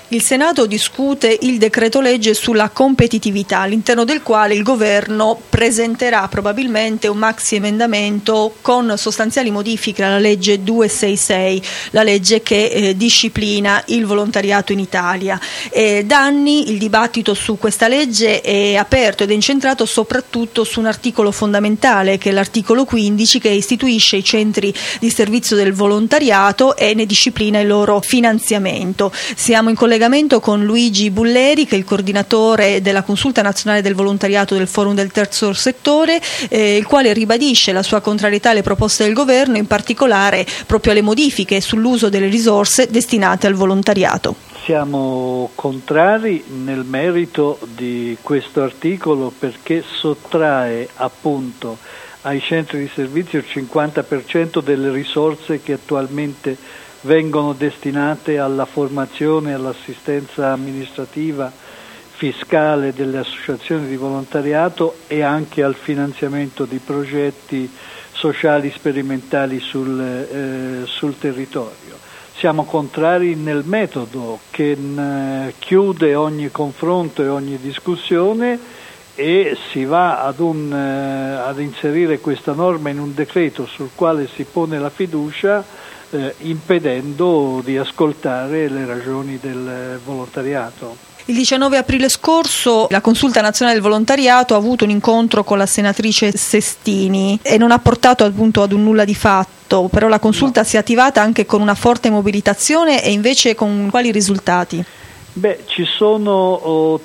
Il Senato discute il decreto legge sulla competitività, all'interno del quale il governo presenterà probabilmente un maxi emendamento con sostanziali modifiche alla legge 266, la legge che disciplina il volontariato in Italia. Da anni il dibattito su questa legge è aperto ed è incentrato soprattutto su un articolo fondamentale, che è l'articolo 15, che istituisce i centri di servizio del volontariato e ne disciplina il loro finanziamento. Siamo in collegamento con Luigi Bulleri, che è il coordinatore della Consulta Nazionale del Volontariato del Forum del Terzo Settore, il quale ribadisce la sua contrarietà alle proposte del governo, in particolare proprio alle modifiche sull'uso delle risorse destinate al volontariato. Siamo contrari nel merito di questo articolo perché sottrae appunto ai centri di servizio il 50% delle risorse che attualmente vengono destinate alla formazione e all'assistenza amministrativa, fiscale delle associazioni di volontariato e anche al finanziamento di progetti sociali sperimentali sul territorio. Siamo contrari nel metodo che chiude ogni confronto e ogni discussione e si va ad inserire questa norma in un decreto sul quale si pone la fiducia, impedendo di ascoltare le ragioni del volontariato. Il 19 aprile scorso la Consulta Nazionale del Volontariato ha avuto un incontro con la senatrice Sestini e non ha portato appunto ad un nulla di fatto, però la Consulta si è attivata anche con una forte mobilitazione e invece con quali risultati? Ci sono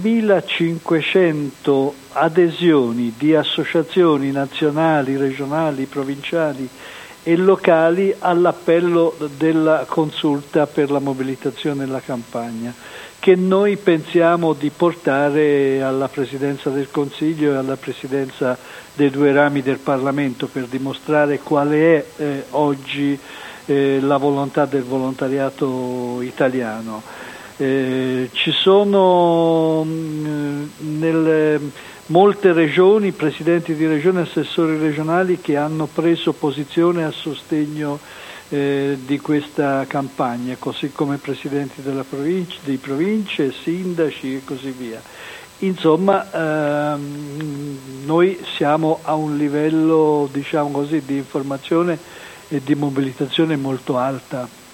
3.500 adesioni di associazioni nazionali, regionali, provinciali e locali all'appello della Consulta per la mobilitazione e la campagna, che noi pensiamo di portare alla Presidenza del Consiglio e alla Presidenza dei due rami del Parlamento per dimostrare quale è oggi la volontà del volontariato italiano. Ci sono molte regioni, presidenti di regione, assessori regionali che hanno preso posizione a sostegno di questa campagna, così come presidenti di province, sindaci e così via. Insomma, noi siamo a un livello, diciamo così, di informazione e di mobilitazione molto alta.